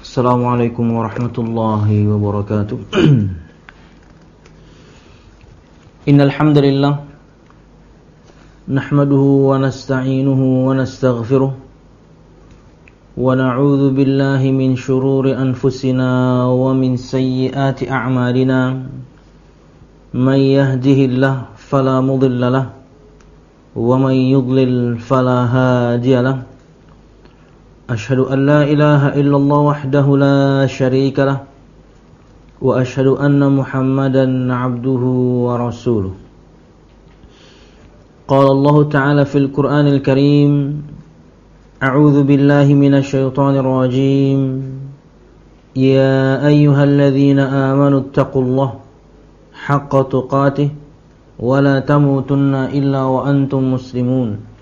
Assalamualaikum warahmatullahi wabarakatuh. Innal hamdalillah nahmaduhu wa nasta'inuhu wa nastaghfiruh wa na'udzu billahi min shururi anfusina wa min sayyiati a'malina. May yahdihillahu fala mudilla lahu wa may yudlil fala hadiya lahu. Ashhadu an la ilaha illallah wahdahu la syarika lah wa ashhadu anna Muhammadan 'abduhu wa rasuluh. Qala Allah Ta'ala fil Qur'anil Karim, a'udzu billahi minasy syaithanir rajim. Ya ayyuhalladzina amanu taqullaha haqqa tuqatih wa la tamutunna illa wa antum muslimun.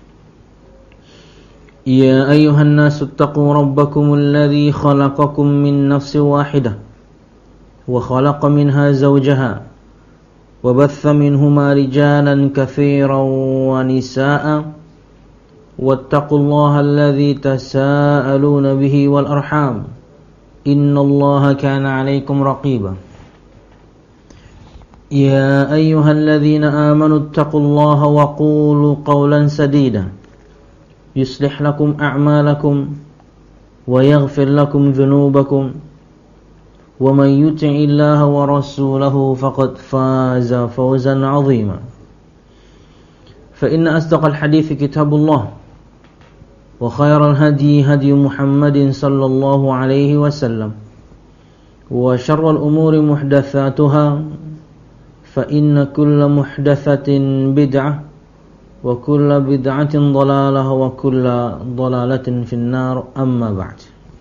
يا أيها الناس اتقوا ربكم الذي خلقكم من نفس واحدة وخلق منها زوجها وبث منهما رجالا كثيرا ونساء واتقوا الله الذي تساءلون به والأرحام إن الله كان عليكم رقيبا يا أيها الذين آمنوا اتقوا الله وقولوا قولا سديدا يصلح لكم أعمالكم ويغفر لكم ذنوبكم ومن يطع الله ورسوله فقد فاز فوزا عظيما فإن أصدق الحديث كتاب الله وخير الهدي هدي محمد صلى الله عليه وسلم وشر الأمور محدثاتها فإن كل محدثة بدعة wa kullu bid'atin dhalalah wa kullu dhalalatin finnar, amma ba'd.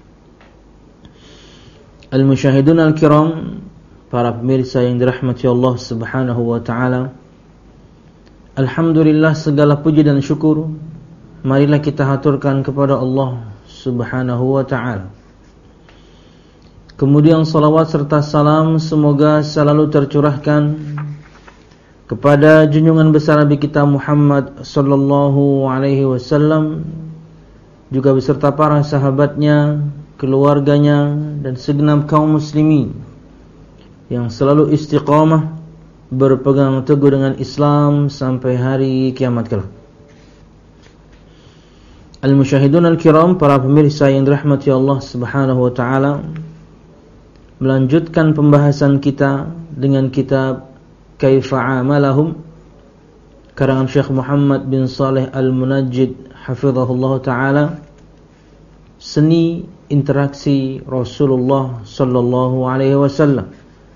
Al-musyahidun al-kiram, para pemirsa yang dirahmati Allah Subhanahu wa taala. Alhamdulillah, segala puji dan syukur marilah kita haturkan kepada Allah Subhanahu wa taala. Kemudian salawat serta salam semoga selalu tercurahkan kepada junjungan besar Nabi kita Muhammad sallallahu alaihi wasallam, juga beserta para sahabatnya, keluarganya, dan segenap kaum muslimin yang selalu istiqamah berpegang teguh dengan Islam sampai hari kiamat kelak. Al-musyahidun al-kiram, para pemirsa yang dirahmati Allah Subhanahu wa taala, melanjutkan pembahasan kita dengan kitab Kaifa amalahum, karangan Syekh Muhammad bin Saleh Al-Munajjid hafizahullah ta'ala, seni interaksi Rasulullah sallallahu alaihi wasallam.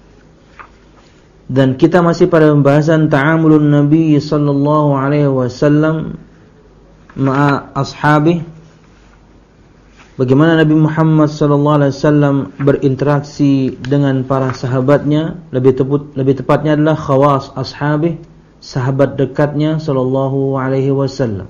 Dan kita masih pada pembahasan ta'amulun Nabi sallallahu alaihi wasallam ma'a ashabih, bagaimana Nabi Muhammad sallallahu alaihi wasallam berinteraksi dengan para sahabatnya, lebih tepatnya adalah khawas ashabih, sahabat dekatnya sallallahu alaihi wasallam.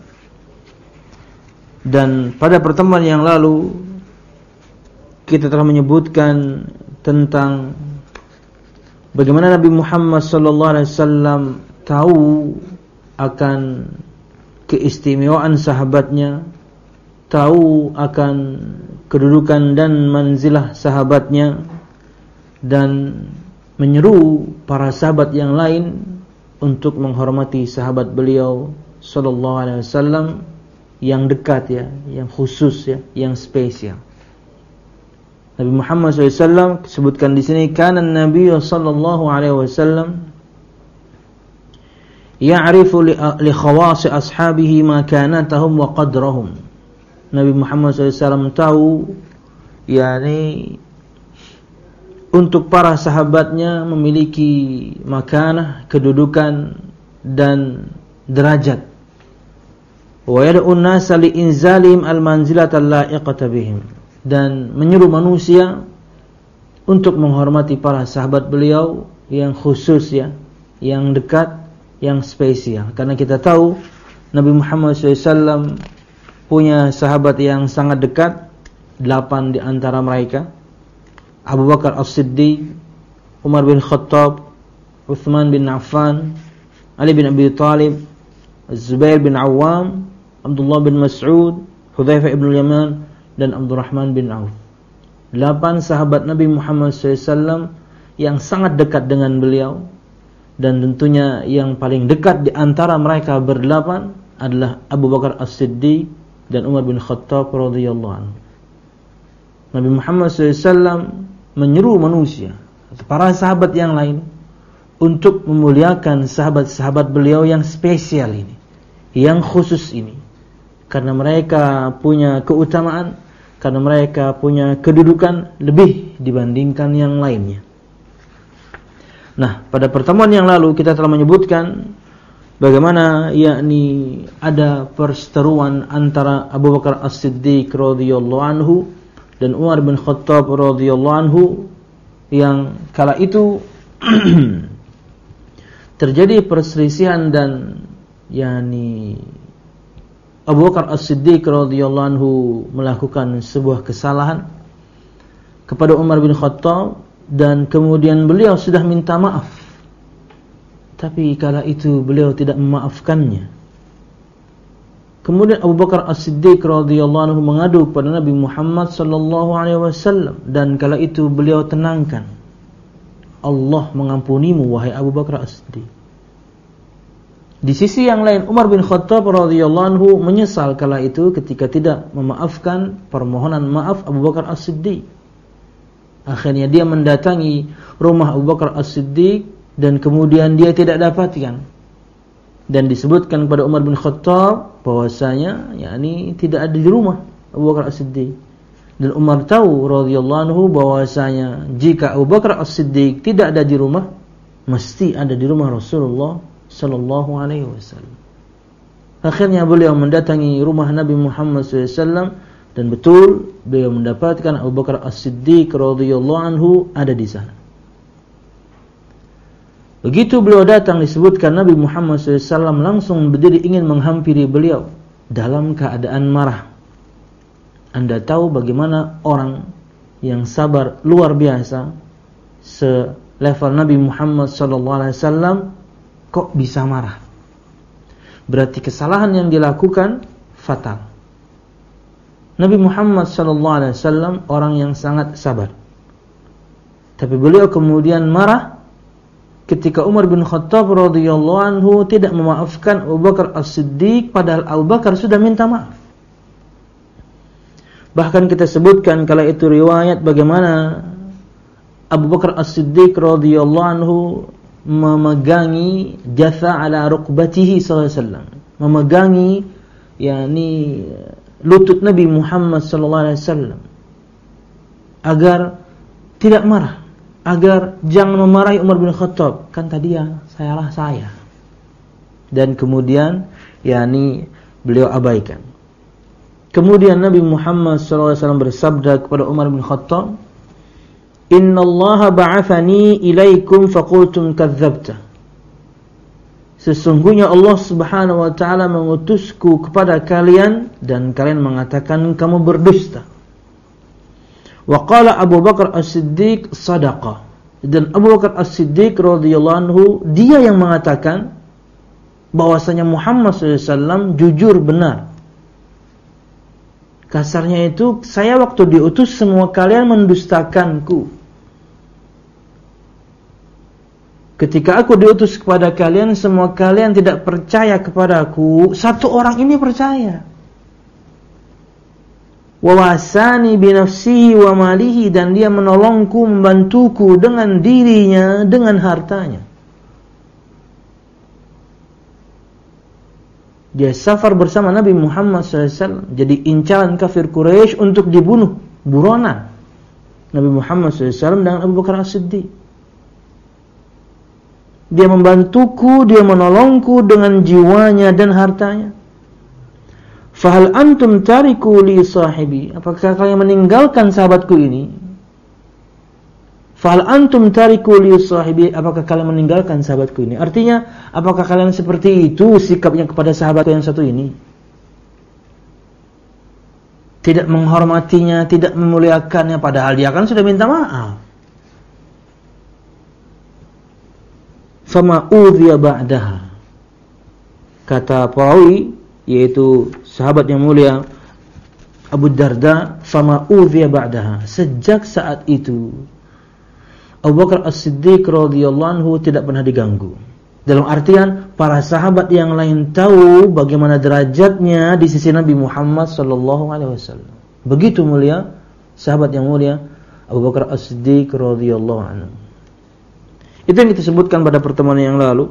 Dan pada pertemuan yang lalu kita telah menyebutkan tentang bagaimana Nabi Muhammad sallallahu alaihi wasallam tahu akan keistimewaan sahabatnya, tahu akan kedudukan dan manzilah sahabatnya, dan menyeru para sahabat yang lain untuk menghormati sahabat beliau sallallahu alaihi wasallam yang dekat, ya, yang khusus, ya, yang spesial. Nabi Muhammad SAW disebutkan di sini, kana Nabi sallallahu alaihi wasallam ya'rifu li khawasi ashabihi makanatahum wa qadrahum. Nabi Muhammad SAW tahu, yakni untuk para sahabatnya memiliki makanah, kedudukan dan derajat. Wa yad'un nasa li inzalihim al-manzilata al-la'iqata bihim, dan menyuruh manusia untuk menghormati para sahabat beliau yang khusus, ya, yang dekat, yang spesial. Karena kita tahu Nabi Muhammad SAW punya sahabat yang sangat dekat, 8 di antara mereka: Abu Bakar As-Siddiq, Umar bin Khattab, Uthman bin Affan, Ali bin Abi Talib, Zubair bin Awam, Abdullah bin Mas'ud, Hudzaifah ibn Yaman, dan Abdurrahman bin Auf. 8 sahabat Nabi Muhammad SAW yang sangat dekat dengan beliau, dan tentunya yang paling dekat di antara mereka berdelapan adalah Abu Bakar As-Siddiq dan Umar bin Khattab radhiyallahu anhu. Nabi Muhammad SAW menyeru manusia, para sahabat yang lain, untuk memuliakan sahabat-sahabat beliau yang spesial ini, yang khusus ini, karena mereka punya keutamaan, karena mereka punya kedudukan lebih dibandingkan yang lainnya. Nah, pada pertemuan yang lalu kita telah menyebutkan bagaimana yakni ada perseteruan antara Abu Bakar As-Siddiq radhiyallahu anhu dan Umar bin Khattab radhiyallahu anhu, yang kala itu terjadi perselisihan dan yakni Abu Bakar As-Siddiq radhiyallahu anhu melakukan sebuah kesalahan kepada Umar bin Khattab, dan kemudian beliau sudah minta maaf, tapi kala itu beliau tidak memaafkannya. Kemudian Abu Bakar As-Siddiq radhiyallahu anhu mengadu kepada Nabi Muhammad sallallahu alaihi wasallam, dan kala itu beliau tenangkan, Allah mengampunimu wahai Abu Bakar As-Siddiq. Di sisi yang lain, Umar bin Khattab radhiyallahu anhu menyesal kala itu ketika tidak memaafkan permohonan maaf Abu Bakar As-Siddiq. Akhirnya dia mendatangi rumah Abu Bakar As-Siddiq dan kemudian dia tidak dapatkan. Dan disebutkan kepada Umar bin Khattab bahwasanya yakni tidak ada di rumah Abu Bakar As-Siddiq. Dan Umar tahu radhiyallahu anhu bahwasanya jika Abu Bakar As-Siddiq tidak ada di rumah, mesti ada di rumah Rasulullah sallallahu alaihi wasallam. Akhirnya beliau mendatangi rumah Nabi Muhammad SAW, dan betul beliau mendapatkan Abu Bakar As-Siddiq radhiyallahu anhu ada di sana. Begitu beliau datang, disebutkan Nabi Muhammad SAW langsung berdiri ingin menghampiri beliau dalam keadaan marah. Anda tahu bagaimana orang yang sabar luar biasa selevel Nabi Muhammad SAW kok bisa marah? Berarti kesalahan yang dilakukan fatal. Nabi Muhammad SAW orang yang sangat sabar, tapi beliau kemudian marah ketika Umar bin Khattab radhiyallahu anhu tidak memaafkan Abu Bakar As-Siddiq, padahal Abu Bakar sudah minta maaf. Bahkan kita sebutkan kala itu riwayat bagaimana Abu Bakar As-Siddiq radhiyallahu anhu memegangi jatha ala rukbatihi sallallahu alaihi wasallam, memegangi yakni lutut Nabi Muhammad sallallahu alaihi wasallam agar tidak marah, agar jangan memarahi Umar bin Khattab, kan tadi ya saya. Dan kemudian yakni beliau abaikan. Kemudian Nabi Muhammad sallallahu alaihi wasallam bersabda kepada Umar bin Khattab, "Innallaha ba'athani ilaikum faqultum kadzdzabta." Sesungguhnya Allah Subhanahu wa taala mengutusku kepada kalian dan kalian mengatakan kamu berdusta. Wa qala Abu Bakar As-Siddiq sadaqa. Dan Abu Bakar As-Siddiq radhiyallahu anhu dia yang mengatakan bahwasanya Muhammad SAW jujur benar. Kasarnya itu, saya waktu diutus semua kalian mendustakanku. Ketika aku diutus kepada kalian, semua kalian tidak percaya kepadaku. Satu orang ini percaya. Wa wasani binafsihi wa malihi, dan dia menolongku, membantuku dengan dirinya, dengan hartanya. Dia safar bersama Nabi Muhammad SAW, jadi incaran kafir Quraisy untuk dibunuh, buronan Nabi Muhammad SAW dengan Abu Bakar As-Siddiq. Dia membantuku, dia menolongku dengan jiwanya dan hartanya. Fahal antum tariku li sahibi, apakah kalian meninggalkan sahabatku ini? Fahal antum tariku li sahibi, apakah kalian meninggalkan sahabatku ini? Artinya, apakah kalian seperti itu sikapnya kepada sahabatku yang satu ini? Tidak menghormatinya, tidak memuliakannya, padahal dia kan sudah minta maaf. Fama udhiya ba'daha. Kata perawi, yaitu sahabat yang mulia Abu Darda, fama udhiya ba'daha. Sejak saat itu Abu Bakar As-Siddiq radhiyallahu anhu tidak pernah diganggu. Dalam artian para sahabat yang lain tahu bagaimana derajatnya di sisi Nabi Muhammad sallallahu alaihi wasallam. Begitu mulia sahabat yang mulia Abu Bakar As-Siddiq radhiyallahu anhu. Itu yang kita sebutkan pada pertemuan yang lalu.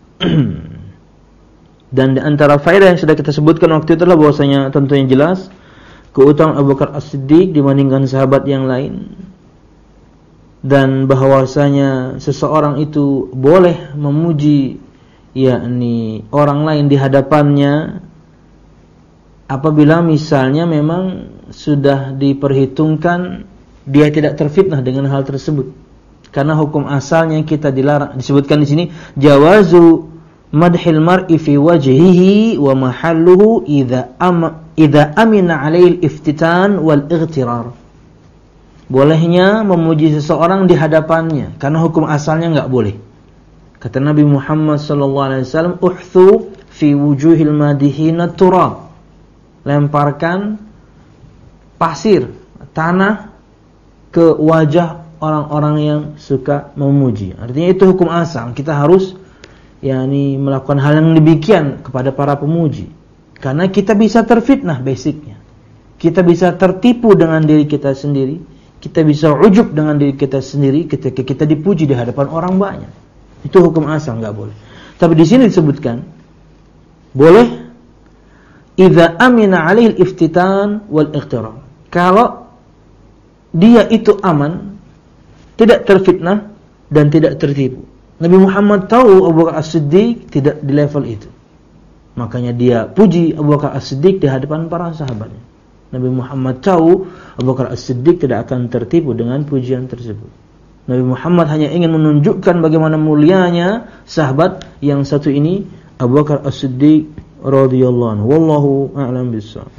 Dan di antara faedah yang sudah kita sebutkan waktu itu adalah bahwasanya tentunya jelas keutamaan Abu Bakar As-Siddiq dibandingkan sahabat yang lain. Dan bahwasanya seseorang itu boleh memuji yakni orang lain di hadapannya apabila misalnya memang sudah diperhitungkan dia tidak terfitnah dengan hal tersebut. Karena hukum asalnya kita dilarang, disebutkan di sini jawazu madhil mar'i fi wajhihi wa mahalluhu idza amina 'alaihi al-iftitan wal ightirar. Bolehnya memuji seseorang di hadapannya karena hukum asalnya enggak boleh. Kata Nabi Muhammad sallallahu alaihi wasallam, "Uhthu fi wujuhil madihina turab." Lemparkan pasir, tanah ke wajah orang-orang yang suka memuji. Artinya itu hukum asal. Kita harus melakukan hal yang demikian kepada para pemuji. Karena kita bisa terfitnah basicnya. Kita bisa tertipu dengan diri kita sendiri. Kita bisa ujub dengan diri kita sendiri ketika kita dipuji di hadapan orang banyak. Itu hukum asal, enggak boleh. Tapi di sini disebutkan boleh idza amina 'alaihi al-iftitan wal ightirar. Kalau dia itu aman, tidak terfitnah dan tidak tertipu. Nabi Muhammad tahu Abu Bakar As-Siddiq tidak di level itu. Makanya dia puji Abu Bakar As-Siddiq di hadapan para sahabatnya. Nabi Muhammad tahu Abu Bakar As-Siddiq tidak akan tertipu dengan pujian tersebut. Nabi Muhammad hanya ingin menunjukkan bagaimana mulianya sahabat yang satu ini, Abu Bakar As-Siddiq radhiyallahu anhu. Wallahu a'lam bishawab.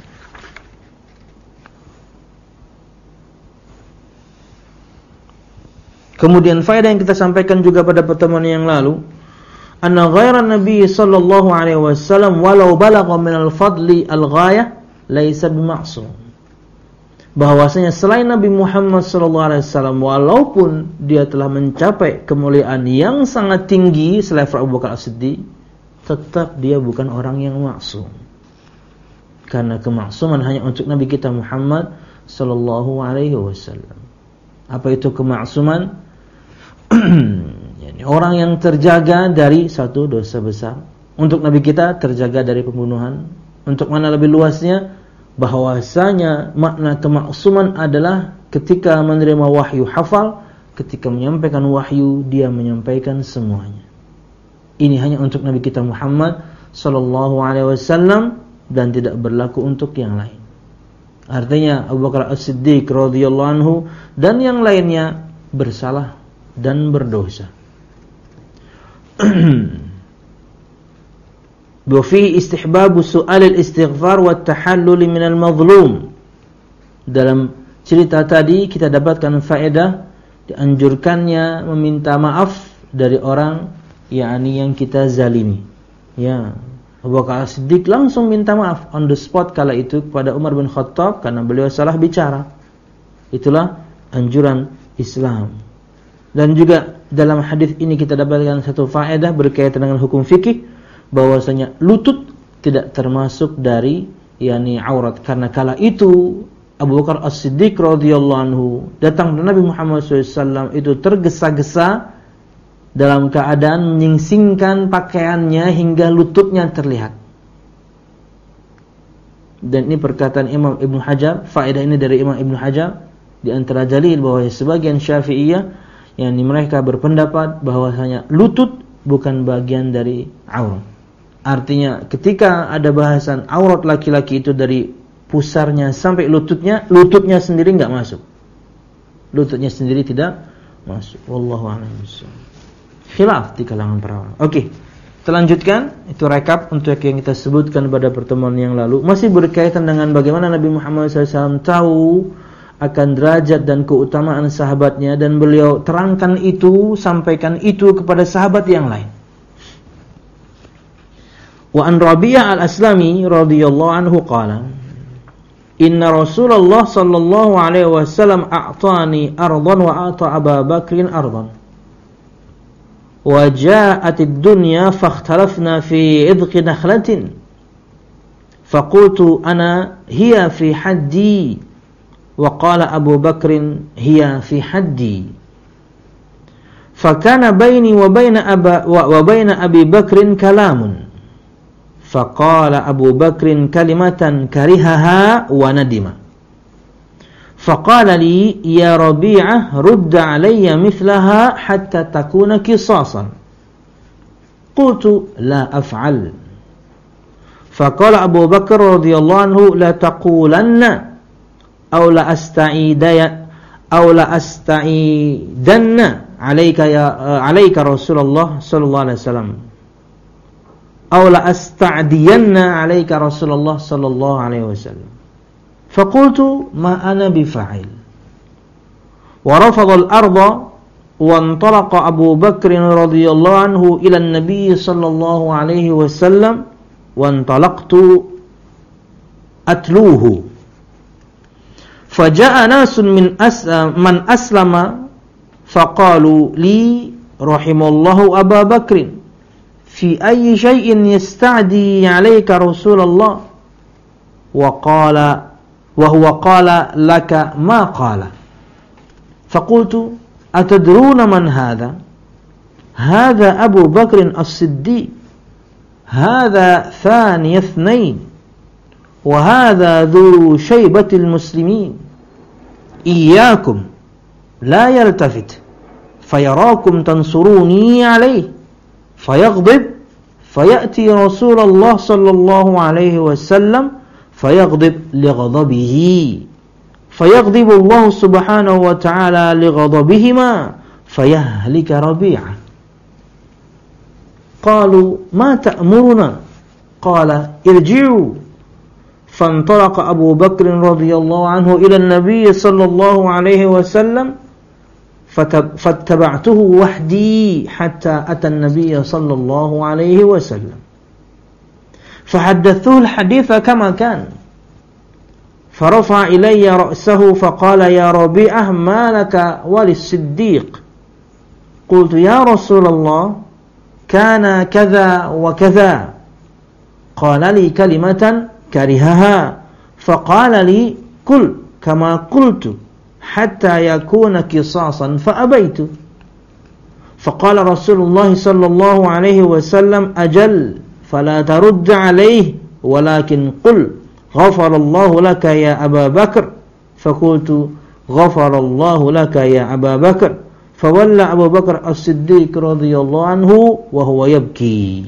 Kemudian faedah yang kita sampaikan juga pada pertemuan yang lalu, anna ghairan Nabi sallallahu alaihi wasallam walau balagha min al-fadli al-ghayah laisa bima'sum. Bahwasanya selain Nabi Muhammad sallallahu alaihi wasallam walaupun dia telah mencapai kemuliaan yang sangat tinggi selevel Abu Bakar As-Siddiq, tetap dia bukan orang yang maksum. Karena kemaksuman hanya untuk Nabi kita Muhammad sallallahu alaihi wasallam. Apa itu kemaksuman? Orang yang terjaga dari satu dosa besar. Untuk Nabi kita terjaga dari pembunuhan. Untuk mana lebih luasnya? Bahwasanya makna kemaksuman adalah ketika menerima wahyu hafal, ketika menyampaikan wahyu dia menyampaikan semuanya. Ini hanya untuk Nabi kita Muhammad sallallahu alaihi wasallam dan tidak berlaku untuk yang lain. Artinya Abu Bakar As-Siddiq radhiyallahu anhu dan yang lainnya bersalah dan berdosa. Wa-fi istihbabu su'al al-istighfar wa at-tahallul min al-mazlum. Dalam cerita tadi kita dapatkan faedah dianjurkannya meminta maaf dari orang yang kita zalimi. Ya, Abu Bakar As-Siddiq langsung minta maaf on the spot kala itu kepada Umar bin Khattab karena beliau salah bicara. Itulah anjuran Islam. Dan juga dalam hadis ini kita dapatkan satu faedah berkaitan dengan hukum fikih, bahwasanya lutut tidak termasuk dari aurat, karena kala itu Abu Bakar As-Siddiq radhiyallahu anhu datang kepada Nabi Muhammad SAW itu tergesa-gesa dalam keadaan menyingsingkan pakaiannya hingga lututnya terlihat. Dan ini perkataan Imam Ibn Hajar, faedah ini dari Imam Ibn Hajar di antara dalil bahwa sebagian Syafi'iyah mereka berpendapat bahwasanya lutut bukan bagian dari aurat. Artinya ketika ada bahasan aurat laki-laki itu dari pusarnya sampai lututnya sendiri enggak masuk. Lututnya sendiri tidak masuk. Wallahu a'lam bishawab. Khilaf di kalangan para ulama. Oke. Kita lanjutkan, itu rekap untuk yang kita sebutkan pada pertemuan yang lalu. Masih berkaitan dengan bagaimana Nabi Muhammad SAW tahu akan derajat dan keutamaan sahabatnya, dan beliau terangkan itu, sampaikan itu kepada sahabat yang lain. Wa an Rabi'ah al-Aslami radhiyallahu anhu qala inna Rasulullah sallallahu alaihi wasallam a'tani ardan wa a'ta Abu Bakrin ardan. Wa ja'atid dunya fakhtalafna fi idqi nakhlatin. Faqultu ana hiya fi haddi wa qala Abu Bakrin hiya fi haddi. Fakana baini wa baina Abi Bakrin kalamun. Faqala Abu Bakrin kalimatan karihaha wa nadima. Faqala li ya Rabi'ah rudda alayya mithlaha hatta takuna qisasan. Qultu la af'al. Faqala Abu Bakar radhiyallahu anhu la taqulanna aw la asta'idanna alayka Rasulullah sallallahu alaihi wasallam aw la asta'diyanna alayka Rasulullah sallallahu alaihi wasallam. Faqultu ma ana bifa'il. Wa rafadha al-ardha wa intalaqa Abu Bakr radhiyallahu anhu ila an-nabiy sallallahu alaihi wasallam wa intalaqtu atluhu. Faja'a nasun man aslama faqalu li rahimallahu Abu Bakr fi ayyi shay'in yasta'di 'alayka Rasulullah wa huwa qala laka ma qala. Faqultu atadruna man hadha? Hadha Abu Bakr as-Siddiq. Hadha thani ithnain wa hadha dhu shaybatil muslimin. Iyyakum la yaltafit fayarakum tansuruni alayhi fayaghdib fayati Rasulullah sallallahu alaihi wasallam fayaghdib lighadabihi fayaghdibu Allah subhanahu wa ta'ala lighadabihima fayahlika Rabi'ah. Qalu ma ta'muruna? Qala irji'u. Fantalaqa Abu Bakr radhiyallahu anhu ila an-nabiy sallallahu alaihi wasallam fattaba'tuhu wahdi hatta ata an-nabiy sallallahu alaihi wasallam fahaddathuhu al-haditha kama kan farafa'a ilayya ra'sahu faqala ya Rabi'ah ma laka wa lis-Siddiq. Qultu ya Rasulullah kana kadha wa kadha. Qala li kalimatan karihaha faqala li qul kama qultu hatta yakuna qisasan fa abaitu. Faqala Rasulullah sallallahu alaihi wasallam ajal fala tarudd alaihi walakin qul ghafarallahu laka ya Abu Bakr. Faqultu ghafarallahu laka ya Abu Bakr. Fawalla Abu Bakar as-Siddiq radhiyallahu anhu wa huwa yabki.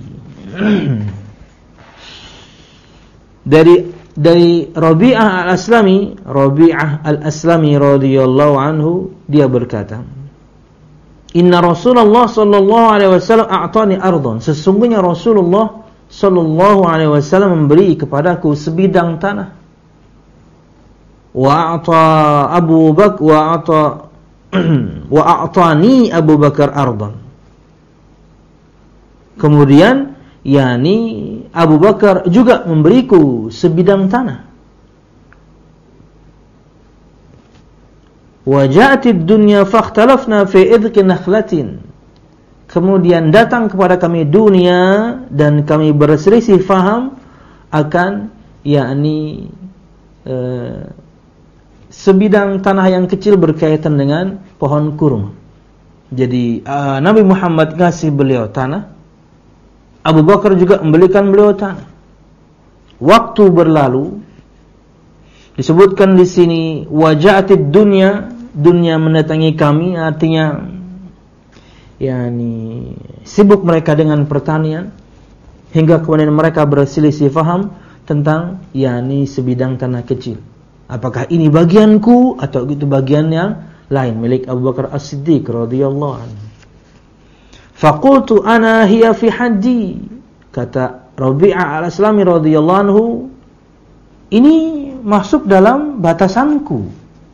Dari Rabi'ah al-Aslami radhiyallahu anhu, dia berkata, Inna Rasulullah sallallahu alaihi wasallam a'tani ardhan. Sesungguhnya Rasulullah sallallahu alaihi wasallam memberi kepadaku sebidang tanah. Wa a'tani Abu Bakar ardan. Kemudian yakni Abu Bakar juga memberiku sebidang tanah. Wa ja'atid dunya fakhtalafna fi idqi nakhlatin. Kemudian datang kepada kami dunia dan kami berselisih faham akan yakni sebidang tanah yang kecil berkaitan dengan pohon kurma. Jadi Nabi Muhammad ngasih beliau tanah, Abu Bakar juga membelikan beliau tanah. Waktu berlalu, disebutkan di sini waja'atid dunya, dunia mendatangi kami, artinya yakni sibuk mereka dengan pertanian hingga kemudian mereka berselisih faham tentang yakni sebidang tanah kecil. Apakah ini bagianku atau itu bagian yang lain milik Abu Bakar As-Siddiq radhiyallahu anhu. Faqultu ana hiya fi haddi. Kata Rabi'ah al-Aslami radhiyallahu anhu, ini masuk dalam batasanku.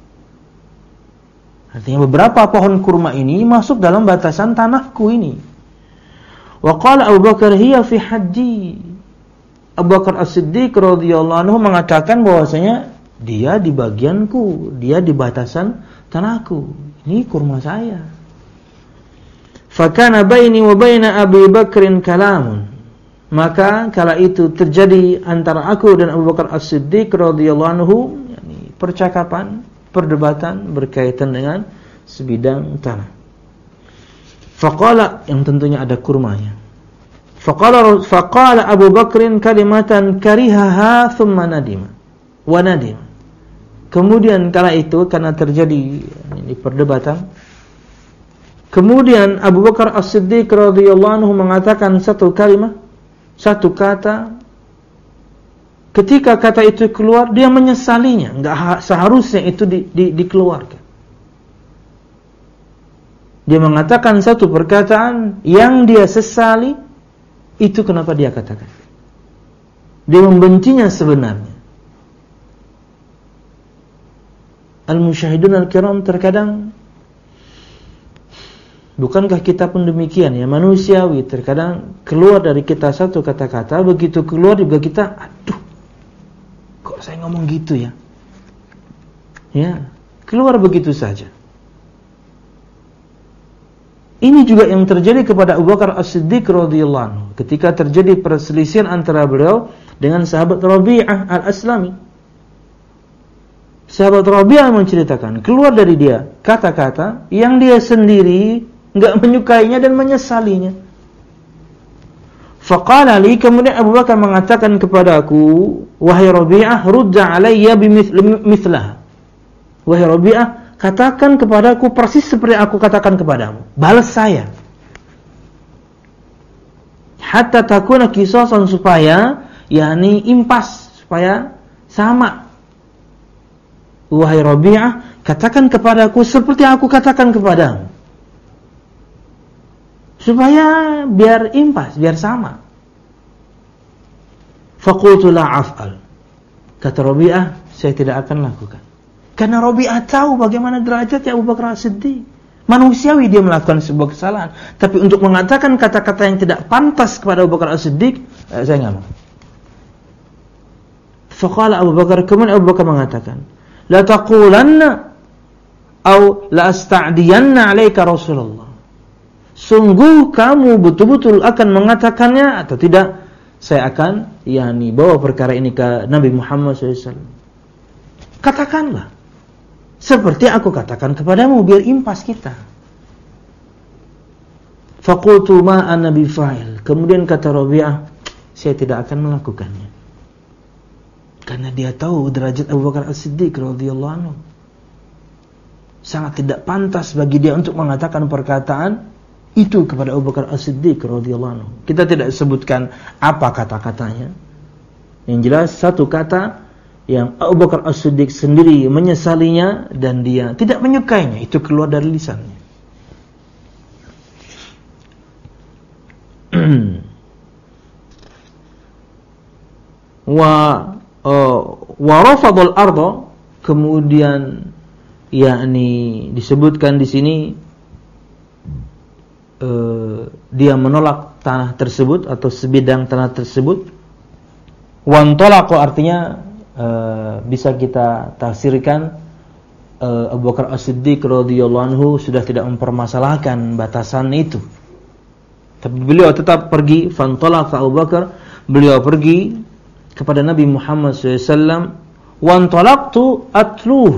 Artinya beberapa pohon kurma ini masuk dalam batasan tanahku ini. Wa qala Abu Bakar hiya fi haddi. Abu Bakar As-Siddiq radhiyallahu anhu mengatakan bahwasanya Dia di bagianku, dia di batasan tanahku. Ini kurma saya. Fakana baini wa baina Abi Bakrin kalamun. Maka kala itu terjadi antara aku dan Abu Bakar As-Siddiq radhiyallahu anhu, yakni percakapan, perdebatan berkaitan dengan sebidang tanah. Faqala, yang tentunya ada kurmanya. Faqala Abu Bakrin kalimatan karihaha thumma nadima wa nadima. Kemudian kala itu karena terjadi ini perdebatan, kemudian Abu Bakar As-Siddiq radhiyallahu anhu mengatakan satu kalimat, satu kata. Ketika kata itu keluar, dia menyesalinya. Enggak seharusnya itu dikeluarkan. Dia mengatakan satu perkataan yang dia sesali. Itu kenapa dia katakan. Dia membencinya sebenarnya. Al-musyahidun al-kiram, terkadang bukankah kita pun demikian ya, manusiawi. Terkadang keluar dari kita satu kata-kata, begitu keluar juga kita, aduh, kok saya ngomong gitu ya? Ya, keluar begitu saja. Ini juga yang terjadi kepada Abu Bakar As-Siddiq radhiyallahu anhu ketika terjadi perselisihan antara beliau dengan sahabat Rabi'ah Al-Aslami. Sahabat Rabi'ah menceritakan, keluar dari dia kata-kata yang dia sendiri enggak menyukainya dan menyesalinya. Faqala li, kemudian Abu Bakar mengatakan kepadaku, wahai Rabi'ah, rudda alayya bimithlaha. Wahai Rabi'ah, katakan kepadaku persis seperti aku katakan kepadamu. Balas saya. Hatta takuna qisasan, supaya yakni impas, supaya sama. Wahai Rabi'ah, katakan kepadaku seperti aku katakan kepadamu. Supaya biar impas, biar sama. Faqultu la af'al. Kata Rabi'ah, saya tidak akan lakukan. Karena Rabi'ah tahu bagaimana derajatnya Abu Bakar As-Siddiq. Manusiawi dia melakukan sebuah kesalahan, tapi untuk mengatakan kata-kata yang tidak pantas kepada Abu Bakar As-Siddiq, saya enggak mau. Faqala Abu Bakar, kemudian Abu Bakar mengatakan, la taqulanna au la asta'diyanna 'alaika Rasulullah. Sungguh kamu betul-betul akan mengatakannya atau tidak, saya akan yakni bawa perkara ini ke Nabi Muhammad SAW. Katakanlah seperti aku katakan kepadamu, biar impas kita. Faqultu ma ana bifa'il. Kemudian kata Rabi'ah, saya tidak akan melakukannya. Karena dia tahu derajat Abu Bakar As-Siddiq radhiyallahu anhu. Sangat tidak pantas bagi dia untuk mengatakan perkataan itu kepada Abu Bakar As-Siddiq radhiyallahu anhu. Kita tidak sebutkan apa kata-katanya. Yang jelas satu kata yang Abu Bakar As-Siddiq sendiri menyesalinya dan dia tidak menyukainya, itu keluar dari lisannya. Wa rafadul arda, kemudian yakni disebutkan di sini dia menolak tanah tersebut atau sebidang tanah tersebut. Wantolaqa artinya bisa kita tafsirkan Abu Bakar As-Siddiq radhiyallahu anhu sudah tidak mempermasalahkan batasan itu, tapi beliau tetap pergi. Fantolaqa Abu Bakar, beliau pergi kepada Nabi Muhammad SAW. Wantolaqtu atluh,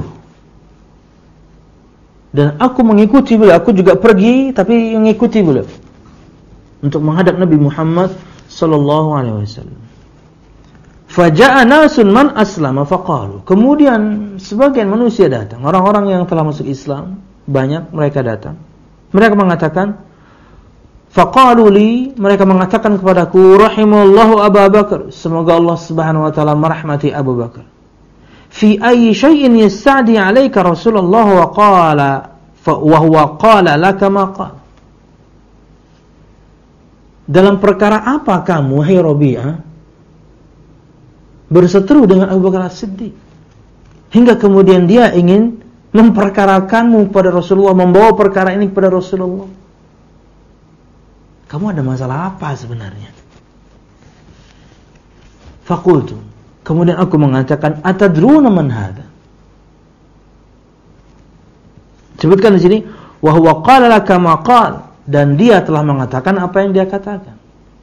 dan aku mengikuti beliau. Aku juga pergi tapi mengikuti beliau untuk menghadap Nabi Muhammad sallallahu alaihi wasallam. Faja'a nasun man aslama faqalu. Kemudian sebagian manusia datang, orang-orang yang telah masuk Islam, banyak mereka datang. Mereka mengatakan, faqalu li, mereka mengatakan kepadaku, rahimallahu Abu Bakar, semoga Allah Subhanahu wa taala merahmati Abu Bakar. Fi ayyi syai'in yasta'di 'alaika Rasulullah wa qala wa huwa qala laka ma qala. Dalam perkara apa kamu, hai Rabi'ah, berseteru dengan Abu Bakar As-Siddiq hingga kemudian dia ingin memperkarakanmu pada Rasulullah, membawa perkara ini kepada Rasulullah? Kamu ada masalah apa sebenarnya? Faqultu, Kemudian aku mengatakan, atadruna man hadha? Sebutkan di sini, wa huwa qala laka ma qala, dan dia telah mengatakan apa yang dia katakan.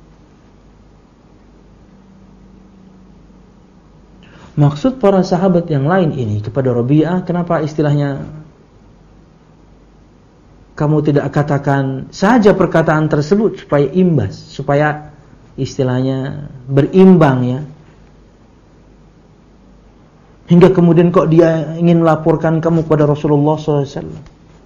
Maksud para sahabat yang lain ini kepada Rabi'ah, kenapa istilahnya kamu tidak katakan saja perkataan tersebut supaya imbas, supaya istilahnya berimbang ya. Hingga kemudian kok dia ingin melaporkan kamu kepada Rasulullah SAW.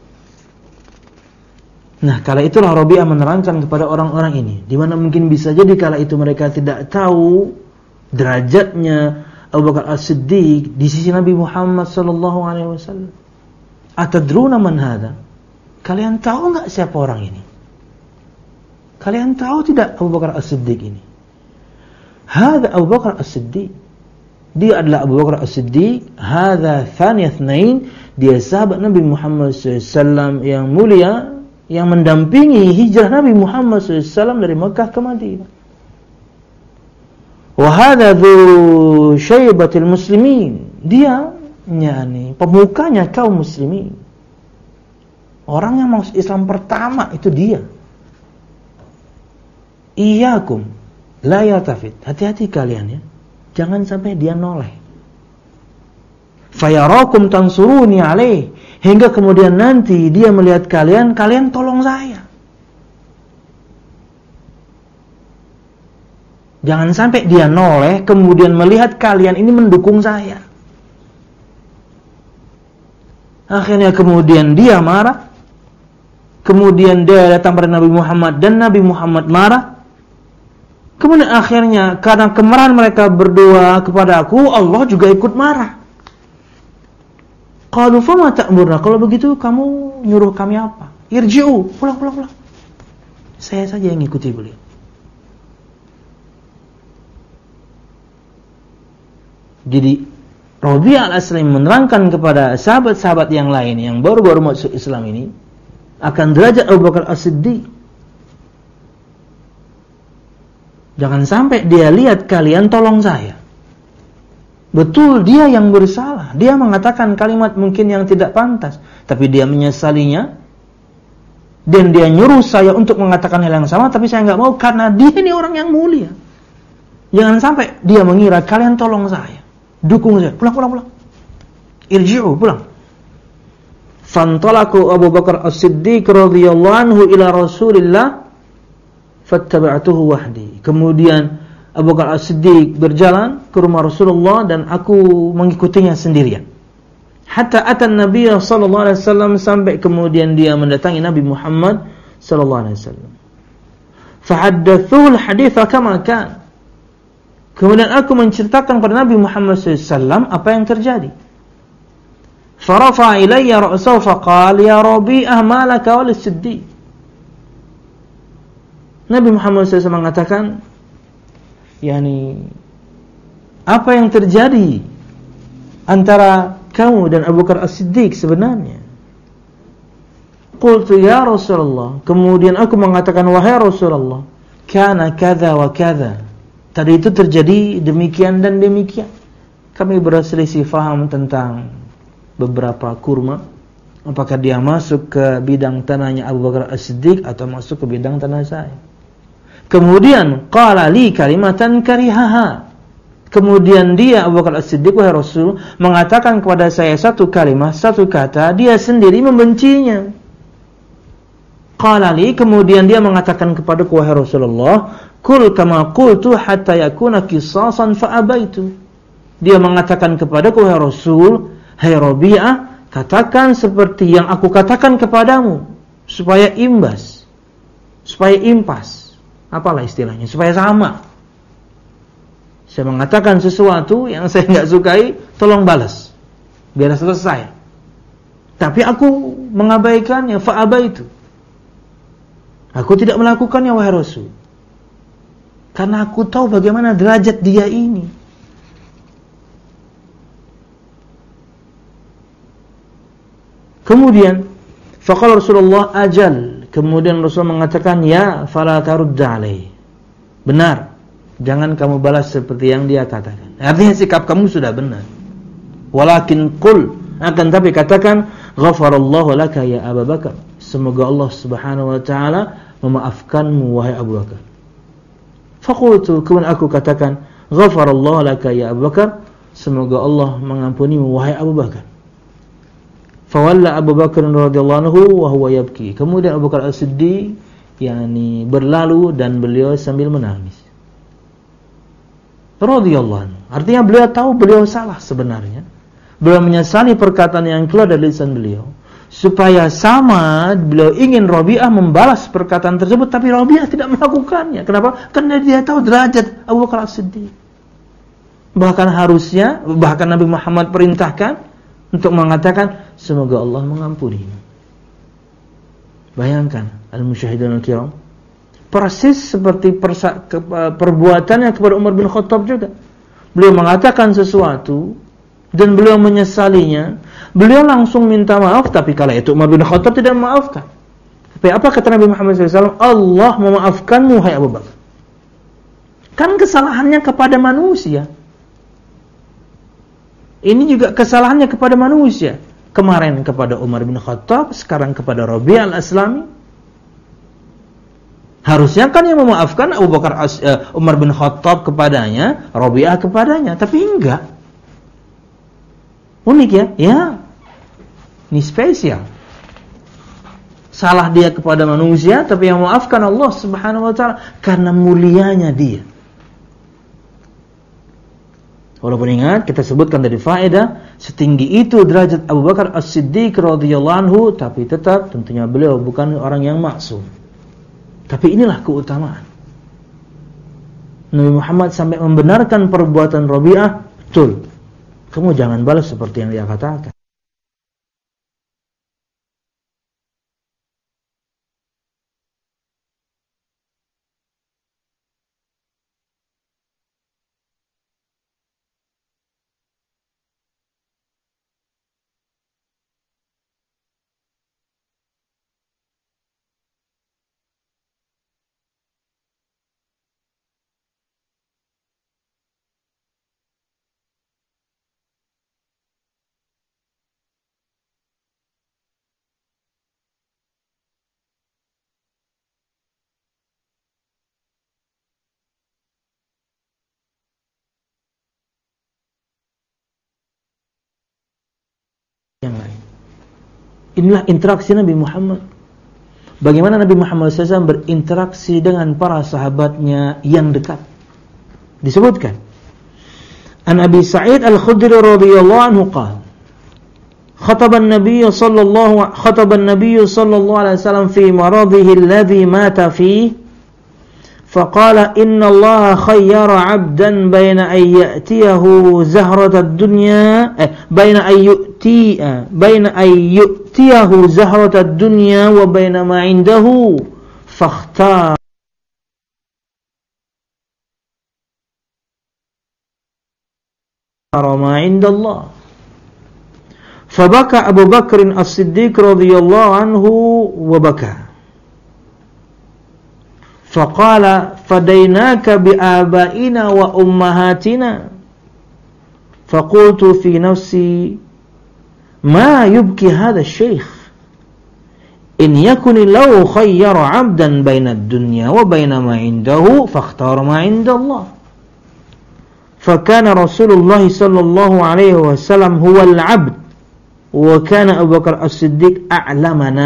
Nah, kala itulah Rabi'ah menerangkan kepada orang-orang ini, di mana mungkin bisa jadi kala itu mereka tidak tahu derajatnya Abu Bakar As-Siddiq di sisi Nabi Muhammad SAW. Atadruna man hadha? Kalian tahu enggak siapa orang ini? Kalian tahu tidak Abu Bakar As-Siddiq ini? Hadha Abu Bakar As-Siddiq. Dia adalah Abu Bakar As-Siddiq. Hadha thani itsnain. Dia sahabat Nabi Muhammad SAW yang mulia, yang mendampingi hijrah Nabi Muhammad SAW dari Mekah ke Madinah. Wa hadha dzu syaibatil muslimin. Dia pemukanya kaum muslimin. Orang yang masuk Islam pertama itu dia. Iyyakum la yaltafit. Hati-hati kalian ya. Jangan sampai dia noleh. Fayarakum tansuruni alaih. Hingga kemudian nanti dia melihat kalian, kalian tolong saya. Jangan sampai dia noleh kemudian melihat kalian ini mendukung saya. Akhirnya kemudian dia marah. Kemudian dia datang pada Nabi Muhammad dan Nabi Muhammad marah. Kemudian akhirnya karena kemarahan mereka berdua kepada aku, Allah juga ikut marah. Qalu fama ta'murna? Kalau begitu kamu nyuruh kami apa? Irji'u, pulang. Saya saja yang ikuti beliau. Jadi Rabi'ah al-Aslami menerangkan kepada sahabat-sahabat yang lain yang baru-baru masuk Islam ini akan derajat Abu Bakar As-Siddiq. Jangan sampai dia lihat kalian tolong saya. Betul dia yang bersalah. Dia mengatakan kalimat mungkin yang tidak pantas, tapi dia menyesalinya. Dan dia nyuruh saya untuk mengatakan hal yang sama, tapi saya enggak mau karena dia ini orang yang mulia. Jangan sampai dia mengira kalian tolong saya, dukung saya. Pulang. Irji'u, pulang. Fantalaku Abu Bakar As-Siddiq radhiyallahu anhu ila Rasulillah fattaba'tuhu wahdi. Kemudian Abu Bakar As-Siddiq berjalan ke rumah Rasulullah dan aku mengikutinya sendirian. Hatta atan Nabi sallallahu alaihi wasallam, sampai kemudian dia mendatangi Nabi Muhammad sallallahu alaihi wasallam. Fahaddathuhu al-hadits kama kan. Kemudian aku menceritakan kepada Nabi Muhammad sallallahu alaihi wasallam apa yang terjadi. Farafa ilayya ra'sahu faqala ya Rabi'ah ma laka wa lis-Siddiq. Nabi Muhammad SAW mengatakan, apa yang terjadi antara kamu dan Abu Bakar As-Siddiq sebenarnya? Qultu ya Rasulullah. Kemudian aku mengatakan, wahai Rasulullah, kana kadza wa kadza. Tadi itu terjadi demikian dan demikian. Kami berselisih faham tentang beberapa kurma, apakah dia masuk ke bidang tanahnya Abu Bakar As-Siddiq atau masuk ke bidang tanah saya. Kemudian qala li kalimatan karihaha. Kemudian dia Abu Bakar As-Siddiq, wahai Rasul, mengatakan kepada saya satu kalimat, satu kata, dia sendiri membencinya. Qala li, kemudian dia mengatakan kepadaku, wahai Rasulullah, kul kama qultu hatta yakuna qisasan fa abaitu. Dia mengatakan kepadaku, wahai Rasul, hai Rabi'ah, katakan seperti yang aku katakan kepadamu, supaya imbas, supaya impas, apalah istilahnya, supaya sama. Saya mengatakan sesuatu yang saya enggak sukai, tolong balas, biar selesai. Tapi aku mengabaikannya, fa'abaitu. Aku tidak melakukannya, wahai Rasul, karena aku tahu bagaimana derajat dia ini. Kemudian faqala Rasulullah ajal. Kemudian Rasul mengatakan, ya fala tarudda alaihi. Benar, Jangan kamu balas seperti yang dia katakan. Artinya sikap kamu sudah benar. Walakin qul, akan tapi katakan, ghafarallahu laka ya Abu Bakar. Semoga Allah Subhanahu wa taala memaafkanmu wahai Abu Bakar. Faqultu, kemudian aku katakan, ghafarallahu laka ya Abu Bakar. Semoga Allah mengampunimu wahai Abu Bakar. Fawalla Abu Bakar radhiyallahu anhu wa huwa yabki. Kemudian Abu Bakar As-Siddiq berlalu dan beliau sambil menangis. Radhiyallahu anhu. Artinya beliau tahu beliau salah sebenarnya. Beliau menyesali perkataan yang keluar dari lisan beliau. Supaya sama, beliau ingin Rabi'ah membalas perkataan tersebut, tapi Rabi'ah tidak melakukannya. Kenapa? Karena dia tahu derajat Abu Bakar As-Siddiq. Bahkan Nabi Muhammad perintahkan untuk mengatakan, semoga Allah mengampunimu. Bayangkan, al-musyahidun al-kiram, persis seperti perbuatannya kepada Umar bin Khattab juga. Beliau mengatakan sesuatu dan beliau menyesalinya. Beliau langsung minta maaf, tapi kala itu Umar bin Khattab tidak memaafkan. Tapi apa kata Nabi Muhammad SAW? Allah memaafkanmu, hai Abu Bakar. Kan kesalahannya kepada manusia. Ini juga kesalahannya kepada manusia. Kemarin kepada Umar bin Khattab, sekarang kepada Rabi' al-Aslami. Harusnya kan yang memaafkan Umar bin Khattab kepadanya, Rabi'ah kepadanya, tapi enggak. Unik ya? Ya. Ini spesial. Salah dia kepada manusia, tapi yang memaafkan Allah Subhanahu wa taala karena mulianya dia. Walaupun ingat, kita sebutkan dari faedah, setinggi itu derajat Abu Bakar As-Siddiq radhiyallahu anhu, tapi tetap tentunya beliau bukan orang yang maksum. Tapi inilah keutamaan. Nabi Muhammad sampai membenarkan perbuatan Rabi'ah, betul. Kamu jangan balas seperti yang dia katakan. Yang lain. Inilah interaksi Nabi Muhammad. Bagaimana Nabi Muhammad SAW berinteraksi dengan para sahabatnya yang dekat. Disebutkan. An Abi Sa'id Al-Khudri radhiyallahu anhu qala khataba an-nabiy sallallahu alaihi wasallam fi maradhihi alladhi mata fihi فقال إن الله خير عبدا بين أن يأتيه زهرة الدنيا بين أن يؤتيه زهرة الدنيا وبين ما عنده فاختار ما عند الله فبكى أبو بكر الصديق رضي الله عنه وبكى فقال فديناك بآبائنا وأمهاتنا فقلت في نفسي ما يبكي هذا الشيخ إن يكن له خير عبدا بين الدنيا وبين ما عنده فاختار ما عند الله فكان رسول الله صلى الله عليه وسلم هو العبد وكان أبو بكر الصديق أعلمنا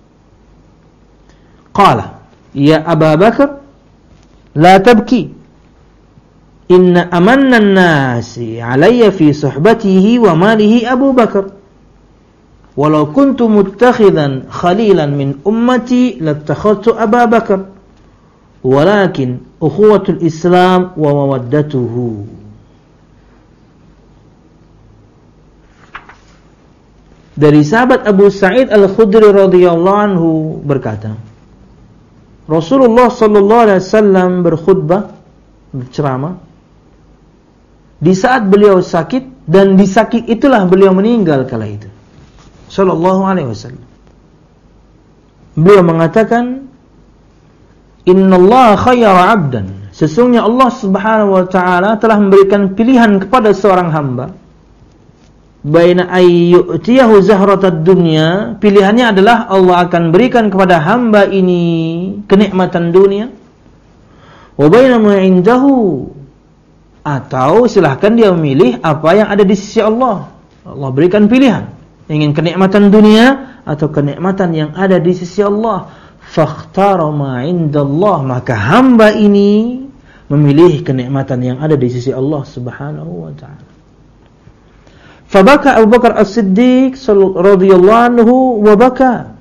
قال يا أبا بكر لا تبكي إن أمن الناس علي في صحبته وماله أبو بكر ولو كنت متخذا خليلا من أمتي لاتخذت أبا بكر ولكن أخوة الإسلام ومودته. Dari sahabat Abu Sa'id Al-Khudri radhiyallahu anhu berkata, Rasulullah sallallahu alaihi wasallam berkhutbah, berceramah di saat beliau sakit, dan di sakit itulah beliau meninggal kala itu. Sallallahu alaihi wasallam. Beliau mengatakan, "Innallaha khayyara 'abdan." Sesungguhnya Allah Subhanahu wa taala telah memberikan pilihan kepada seorang hamba baina ayyutiyahu zahratad dunya, pilihannya adalah Allah akan berikan kepada hamba ini kenikmatan dunia, wa baina ma indahu, atau silahkan dia memilih apa yang ada di sisi Allah. Allah berikan pilihan, ingin kenikmatan dunia atau kenikmatan yang ada di sisi Allah. Fakhtara ma indallah, maka hamba ini memilih kenikmatan yang ada di sisi Allah Subhanahu wa taala. Fabaka Abu Bakar As-Siddiq radhiyallahu anhu wa baka.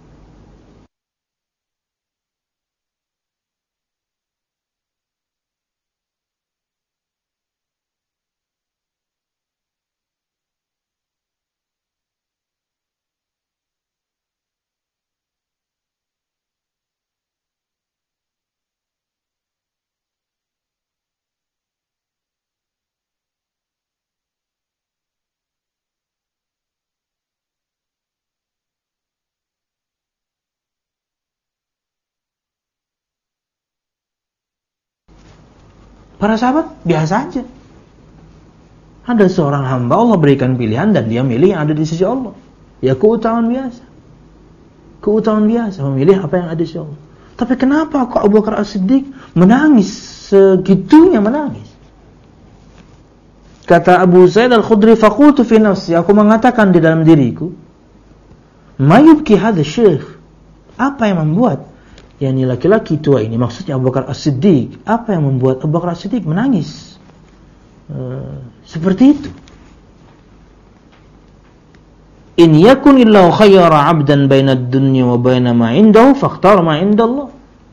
Para sahabat biasa aja. Ada seorang hamba Allah berikan pilihan dan dia milih yang ada di sisi Allah. Ya keutamaan biasa. Keutamaan biasa memilih apa yang ada di sisi Allah. Tapi kenapa kok Abu Bakar As-Siddiq menangis segitunya menangis? Kata Abu Sa'id Al-Khudri, faqultu fi nafsi, aku mengatakan di dalam diriku, ma yubki hadha syekh? Apa yang membuat yakni laki-laki tua ini, maksudnya Abu Bakar As-Siddiq, apa yang membuat Abu Bakar As-Siddiq menangis seperti itu? In yakun illahu khayyara 'abdan baina ad-dunya wa baina ma 'indahu fakhtara ma 'indallah.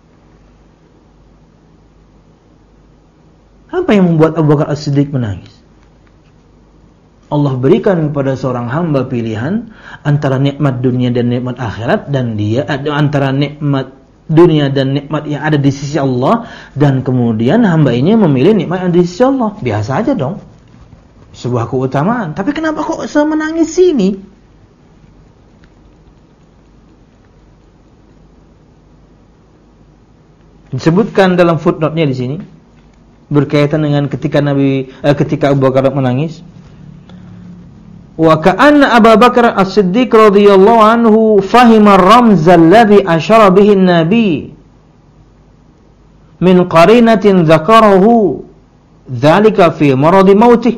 Apa yang membuat Abu Bakar As-Siddiq menangis? Allah berikan kepada seorang hamba pilihan antara nikmat dunia dan nikmat akhirat, dan dia antara nikmat dunia dan nikmat yang ada di sisi Allah, dan kemudian hamba ini memilih nikmat yang ada di sisi Allah. Biasa aja dong, sebuah keutamaan. Tapi kenapa kok menangis sini? Disebutkan dalam footnote-nya di sini berkaitan dengan ketika Abu Bakar menangis. Wa ka'anna Abu Bakar As-Siddiq radhiyallahu anhu fahima ar-ramz alladhi ashara bihi an-nabi min qarinatin dzakarahu dzalika fi marad mautih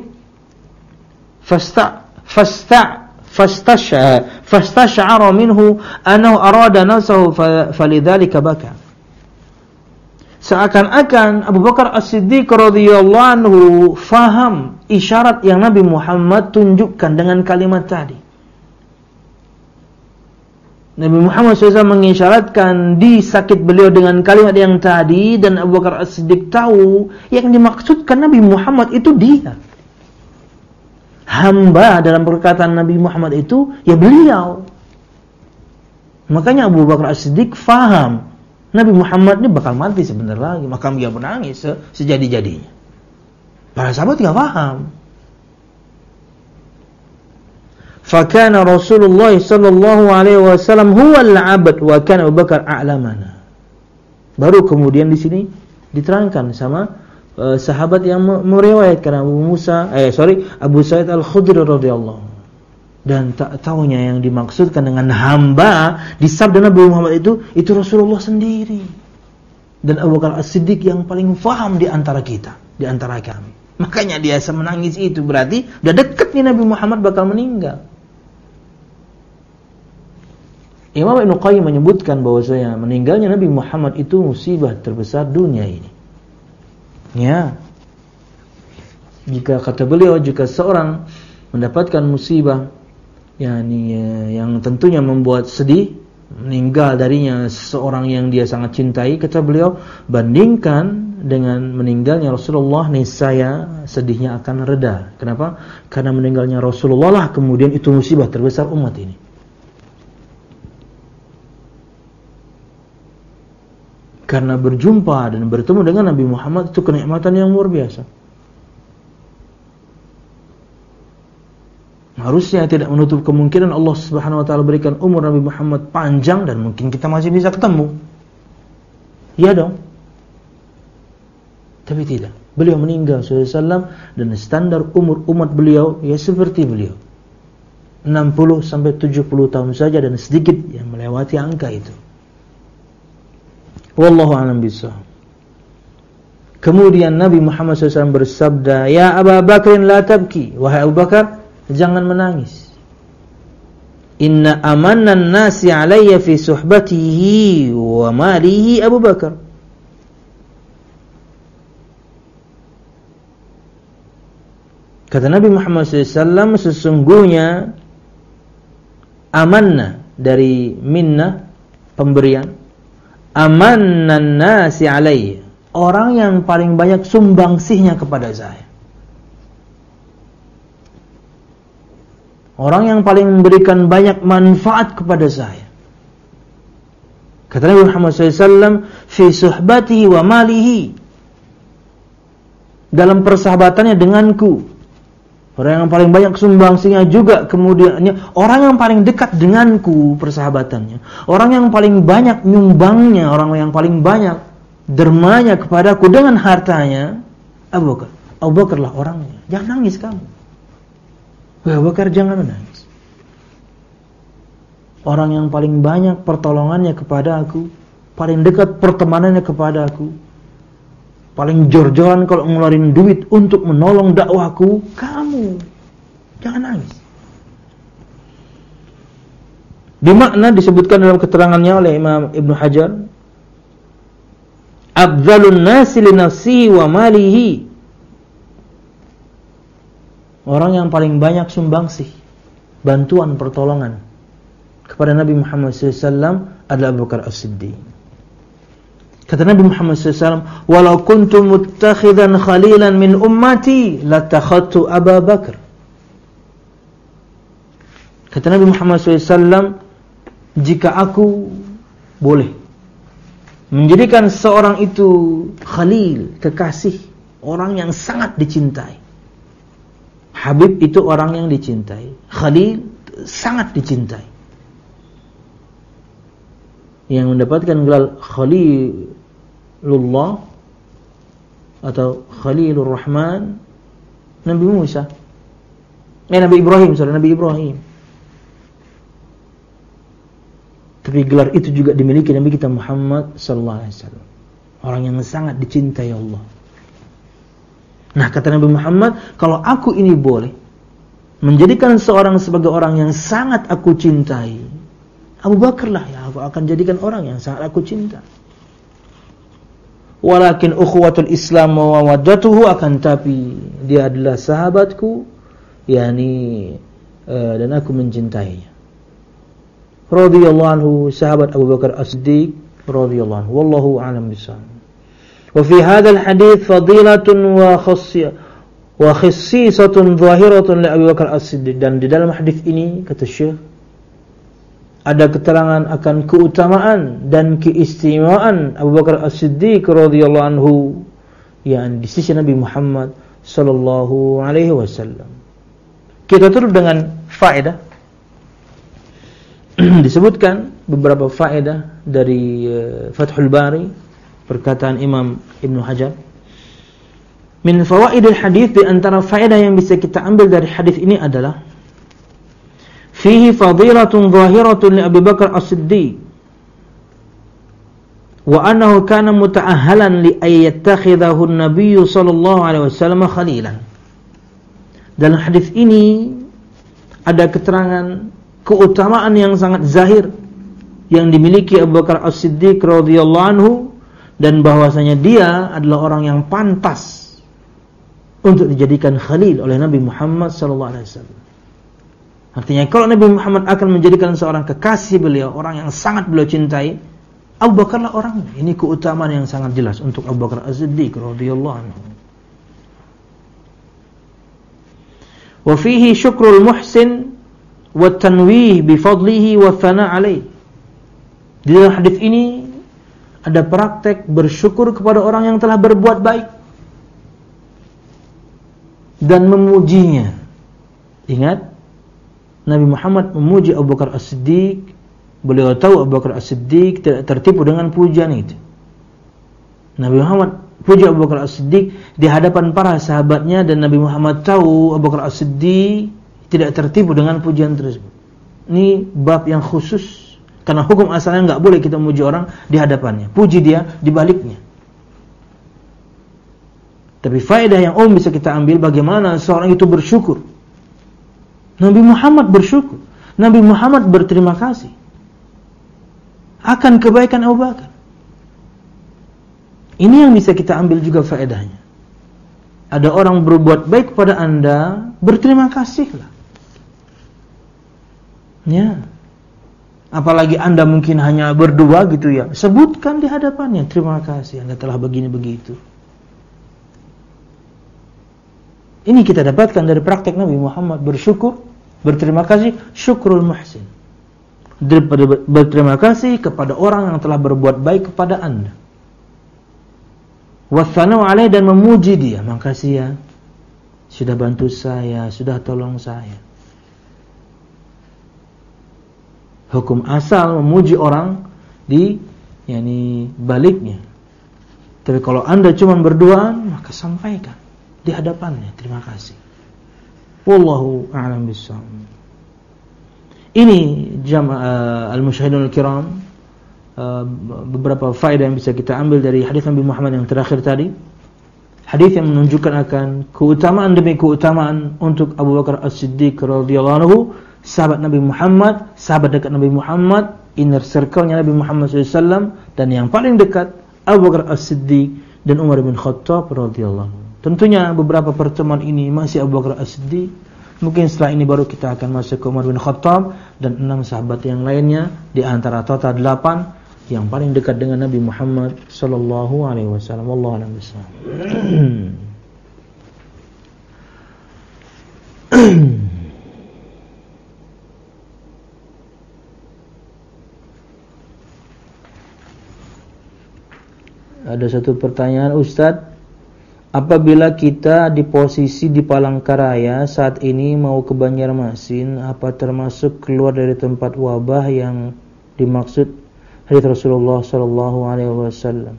fastash'ara minhu annahu arada nafsahu falidzalika baka. Seakan-akan Abu Bakar As-Siddiq radhiyallahu anhu faham isyarat yang Nabi Muhammad tunjukkan dengan kalimat tadi. Nabi Muhammad SAW mengisyaratkan di sakit beliau dengan kalimat yang tadi, dan Abu Bakar As-Siddiq tahu yang dimaksudkan Nabi Muhammad itu dia. Hamba dalam perkataan Nabi Muhammad itu ya beliau. Makanya Abu Bakar As-Siddiq faham Nabi Muhammad ini bakal mati sebentar lagi, maka dia menangis sejadi-jadinya. Para sahabat enggak paham. Fakana Rasulullah sallallahu alaihi wasallam huwal 'abd wa kana Abu Bakar a'lamana. Baru kemudian di sini diterangkan sama sahabat yang meriwayatkan Abu Sa'id Al-Khudri radhiyallahu. Dan tak taunya yang dimaksudkan dengan hamba di sabda Nabi Muhammad itu Rasulullah sendiri. Dan Abu Bakar As-Siddiq yang paling faham di antara kita, di antara kami. Makanya dia menangis itu, berarti udah dekat nih Nabi Muhammad bakal meninggal. Imam Ibn Qayyim menyebutkan bahwasanya meninggalnya Nabi Muhammad itu musibah terbesar dunia ini. Ya. Jika kata beliau, jika seorang mendapatkan musibah yang tentunya membuat sedih, meninggal darinya seseorang yang dia sangat cintai, kata beliau, bandingkan dengan meninggalnya Rasulullah, niscaya sedihnya akan reda. Kenapa? Karena meninggalnya Rasulullah lah kemudian itu musibah terbesar umat ini. Karena berjumpa dan bertemu dengan Nabi Muhammad itu kenikmatan yang luar biasa. Harusnya tidak menutup kemungkinan Allah Subhanahu wa taala berikan umur Nabi Muhammad panjang dan mungkin kita masih bisa ketemu. Iya dong. Tapi tidak. Beliau meninggal SAW dan standar umur umat beliau ya seperti beliau. 60 sampai 70 tahun saja dan sedikit yang melewati angka itu. Wallahu a'lam bishawab. Kemudian Nabi Muhammad SAW bersabda, "Ya Abu Bakrin la tabki." Wahai Abu Bakar, jangan menangis. Inna amannan nasi alayya fi suhbatihi wa malihi Abu Bakar. Kata Nabi Muhammad SAW, sesungguhnya amanna dari minna, pemberian, amannan nasi alayya, orang yang paling banyak sumbangsihnya kepada saya, orang yang paling memberikan banyak manfaat kepada saya. Kata Nabi Muhammad SAW, fi suhbatihi wa malihi, dalam persahabatannya denganku, orang yang paling banyak sumbangsihnya juga, kemudiannya orang yang paling dekat denganku persahabatannya, orang yang paling banyak nyumbangnya, orang yang paling banyak dermanya kepadaku dengan hartanya, Abu Bakar. Abu Bakar lah orangnya. Jangan nangis kamu. Abu Bakar jangan menangis. Orang yang paling banyak pertolongannya kepada aku, paling dekat pertemanannya kepada aku, paling jor-joran kalau ngeluarin duit untuk menolong dakwahku, kamu. Jangan nangis. Di makna disebutkan dalam keterangannya oleh Imam Ibnu Hajar, afdhalun nasi li nafsihi wa malihi, orang yang paling banyak sumbangsih, bantuan, pertolongan kepada Nabi Muhammad SAW adalah Abu Bakar As-Siddiq. Kata Nabi Muhammad SAW, walau kuntu muttakhidan khalilan min ummati latakhadtu Abu Bakar. Kata Nabi Muhammad SAW, jika aku boleh menjadikan seorang itu khalil, kekasih, orang yang sangat dicintai. Habib itu orang yang dicintai, khalil sangat dicintai. Yang mendapatkan gelar Khalilullah atau Khalilur Rahman, Nabi Musa, Nabi Ibrahim. Tapi gelar itu juga dimiliki Nabi kita Muhammad sallallahu alaihi wasallam, orang yang sangat dicintai Allah. Nah, kata Nabi Muhammad, kalau aku ini boleh menjadikan seorang sebagai orang yang sangat aku cintai, Abu Bakar lah yang aku akan jadikan orang yang sangat aku cinta. Walakin ukhuwatul Islam wa mawaddatuhu, akan tapi dia adalah sahabatku, dan aku mencintainya. Radhiyallahu anhu, sahabat Abu Bakar As-Siddiq radhiyallahu anhu. Wallahu a'lam bishawab. Wa fi hadzal hadits fadilatun wa khassisatun zahiratun li Abu Bakar As-Siddiq. Dan di dalam hadis ini, kata Syekh, ada keterangan akan keutamaan dan keistimewaan Abu Bakar As-Siddiq radhiyallahu anhu yang di sisi Nabi Muhammad sallallahu alaihi wasallam. Kita tutup dengan faedah. Disebutkan beberapa faedah dari Fathul Bari, perkataan Imam Ibnu Hajar. Min fawaidil hadis, di antara faedah yang bisa kita ambil dari hadis ini adalah fihi fadilatun zahiratun li Abi Bakar As-Siddiq wa annahu kana muta'ahhalan li ay yattakhidahu an-nabiy sallallahu alaihi wasallam khalilan. Dalam hadis ini ada keterangan keutamaan yang sangat zahir yang dimiliki Abu Bakar As-Siddiq radhiyallahu anhu, dan bahwasanya dia adalah orang yang pantas untuk dijadikan khalil oleh Nabi Muhammad sallallahu alaihi wasallam. Artinya kalau Nabi Muhammad akan menjadikan seorang kekasih beliau, orang yang sangat beliau cintai, Abu Bakarlah orangnya. Ini keutamaan yang sangat jelas untuk Abu Bakar As-Siddiq radhiyallahu anhu. Wa fihi syukrul muhsin wa tanwih bi fadlihi wa thana alaih. Di dalam hadis ini ada praktek bersyukur kepada orang yang telah berbuat baik dan memujinya. Ingat, Nabi Muhammad memuji Abu Bakar As-Siddiq. Beliau tahu Abu Bakar As-Siddiq tidak tertipu dengan pujian itu. Nabi Muhammad puji Abu Bakar As-Siddiq di hadapan para sahabatnya, dan Nabi Muhammad tahu Abu Bakar As-Siddiq tidak tertipu dengan pujian tersebut. Ini bab yang khusus, karena hukum asalnya enggak boleh kita memuji orang di hadapannya, puji dia di baliknya. Tapi faedah yang bisa kita ambil, bagaimana seorang itu bersyukur. Nabi Muhammad bersyukur, Nabi Muhammad berterima kasih akan kebaikan Abu Bakar. Ini yang bisa kita ambil juga faedahnya. Ada orang berbuat baik kepada Anda, berterima kasihlah. Ya. Apalagi Anda mungkin hanya berdua gitu ya, sebutkan di hadapannya, terima kasih Anda telah begini begitu. Ini kita dapatkan dari praktek Nabi Muhammad, bersyukur, berterima kasih, syukrul muhsin. Berterima kasih kepada orang yang telah berbuat baik kepada Anda. Wassanau alaih, dan memuji dia, makasih ya, sudah bantu saya, sudah tolong saya. Hukum asal memuji orang di baliknya. Tapi kalau Anda cuma berduaan, maka sampaikan di hadapannya, terima kasih. Wallahu a'lam bishawab. Ini al-musyahidun al-kiram, beberapa faedah yang bisa kita ambil dari hadis Nabi Muhammad yang terakhir tadi. Hadis yang menunjukkan akan keutamaan demi keutamaan untuk Abu Bakar As-Siddiq radhiyallahu anhu, sahabat Nabi Muhammad, sahabat dekat Nabi Muhammad, inner circle-nya Nabi Muhammad SAW, dan yang paling dekat Abu Bakar As-Siddiq dan Umar bin Khattab radhiyallahu anhu. Tentunya beberapa pertemuan ini masih Abu Bakar As-Siddiq. Mungkin setelah ini baru kita akan masuk ke Umar bin Khattab dan 6 sahabat yang lainnya, di antara total 8 yang paling dekat dengan Nabi Muhammad sallallahu alaihi wasallam. Wallahu a'lam bishawab. Ada satu pertanyaan, Ustadz, apabila kita di posisi di Palangkaraya saat ini mau ke Banjarmasin, apa termasuk keluar dari tempat wabah yang dimaksud hadits Rasulullah sallallahu alaihi wasallam?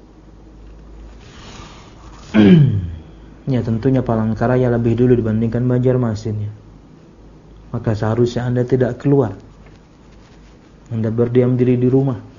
Ya, tentunya Palangkaraya lebih dulu dibandingkan Banjarmasin ya. Maka seharusnya Anda tidak keluar. Anda berdiam diri di rumah.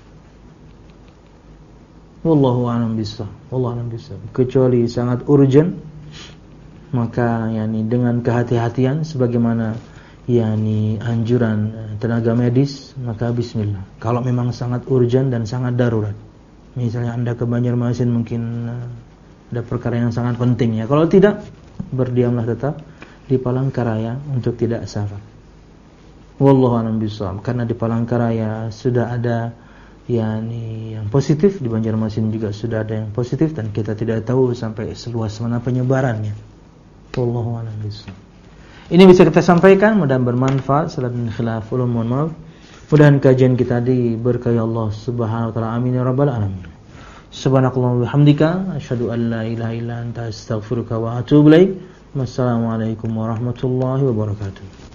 Wallahu a'lam bishawab. Kecuali sangat urgent, maka dengan kehati-hatian sebagaimana anjuran tenaga medis, maka bismillah. Kalau memang sangat urgent dan sangat darurat, misalnya Anda ke Banjarmasin mungkin ada perkara yang sangat penting ya. Kalau tidak, berdiamlah tetap di Palangkaraya untuk tidak safar. Wallahu a'lam bishawab. Karena di Palangkaraya sudah ada yang positif, di Banjarmasin juga sudah ada yang positif, dan kita tidak tahu sampai seluas mana penyebarannya. Wallahu a'lam bishawab. Ini bisa kita sampaikan, mudah-mudahan bermanfaat. Salat dan khilaf, mohon maaf. Mudah-mudahan kajian kita diberkahi Allah Subhanahu wa taala. Amin ya rabbal alamin. Subhanakallahumma wa bihamdika, asyhadu an la ilaha illa anta, astaghfiruka wa atubu ilaik. Wassalamualaikum warahmatullahi wabarakatuh.